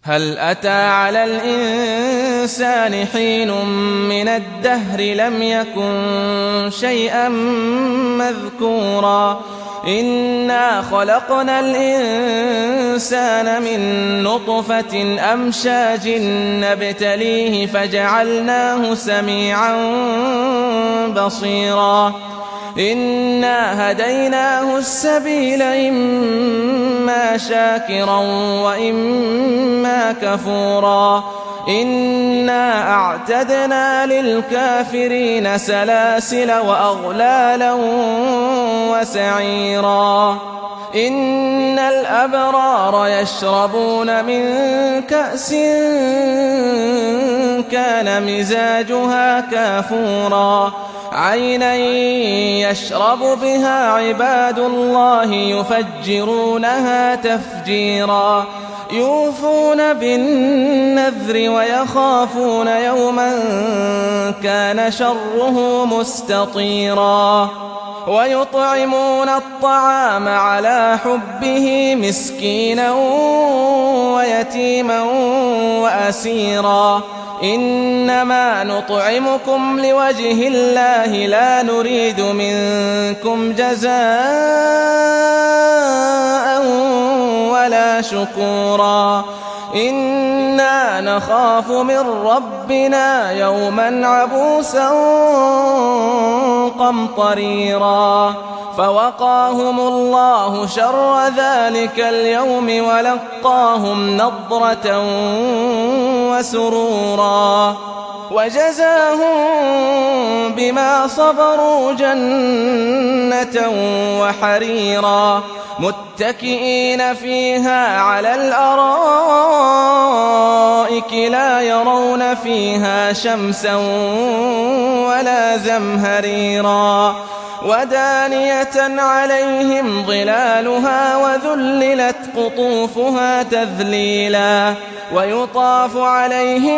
هل أتى على الإنسان حين من الدهر لم يكن شيئا مذكورا إنا خلقنا الإنسان من نطفة أمشاج نبتليه فجعلناه سميعا بصيرا إنا هديناه السبيل إما شاكرا وإما كفورا إنا أعتدنا للكافرين سلاسل وأغلالا وسعيرا إن الأبرار يشربون من كأس كان مزاجها كافورا عينا يشرب بها عباد الله يفجرونها تفجيرا يوفون بالنذر ويخافون يوما كان شره مستطيرا ويطعمون الطعام على حبه مسكينا ويتيما وأسيرا إنما نطعمكم لوجه الله لا نريد منكم جزاء ولا شكورا إنا نخاف من ربنا يوما عبوسا قمطريرا فوقاهم الله شر ذلك اليوم ولقاهم نضرة وسرورا وجزاهم بما صبروا جنة وحريرا متكئين فيها على الأرائك لا يرون فيها شمسا ولا زمهريرا ودانية عليهم ظلالها وذللت قطوفها تذليلا ويطاف عليهم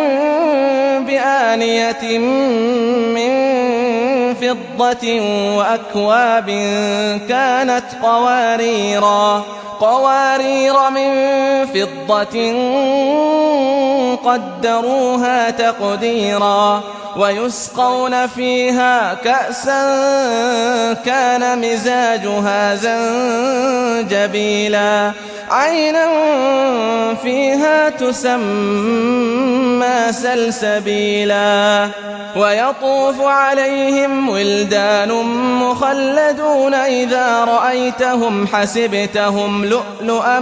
بآنية من فضة وأكواب كانت قوارير من فضة قدروها تقديرا ويسقون فيها كأسا كان مزاجها زنجبيلا عينا فيها تسمى سلسبيلا ويطوف عليهم ولدان مخلدون إذا رأيتهم حسبتهم لؤلؤا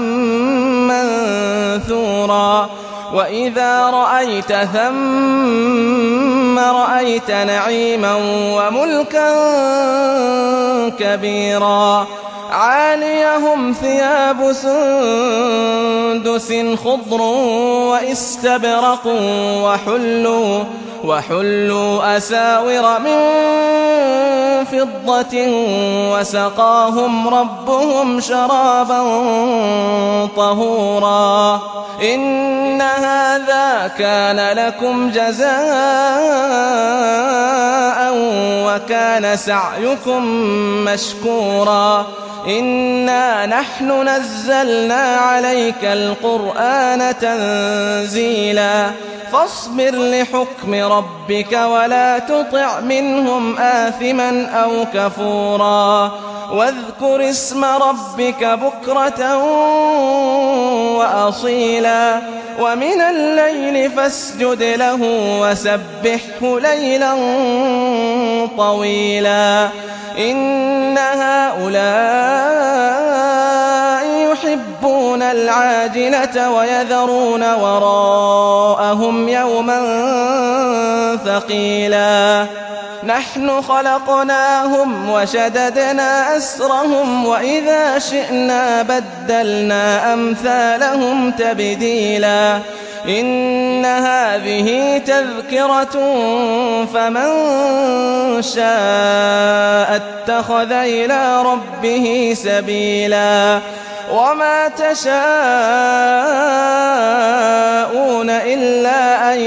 منثورا وإذا رأيت ثم رأيت نعيما وملكا كبيرا عاليهم ثياب سندس خضر واستبرق وحلوا أساور من فضة وسقاهم ربهم شرابا طهورا إن هذا كان لكم جزاء وكان سعيكم مشكورا إنا نحن نزلنا عليك القرآن تنزيلا فاصبر لحكم ربك ولا تطع منهم آثما أو كفورا واذكر اسم ربك بكرة وأصيلا ومن الليل فاسجد له وسبحه ليلا طويلا إن هؤلاء يحبون العاجلة ويذرون وراءهم يوما ثقيلا نحن خلقناهم وشددنا أسرهم وإذا شئنا بدلنا أمثالهم تبديلا إن هذه تذكرة فمن شاء اتخذ إلى ربه سبيلا وما تشاءون إلا أن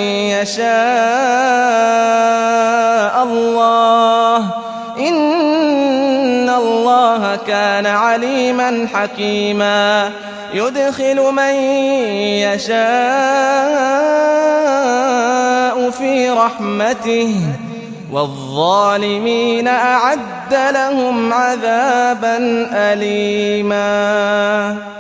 يشاء الله إن الله كان عليما حكيما يدخل من يشاء في رحمته والظالمين أعد لهم عذابا أليما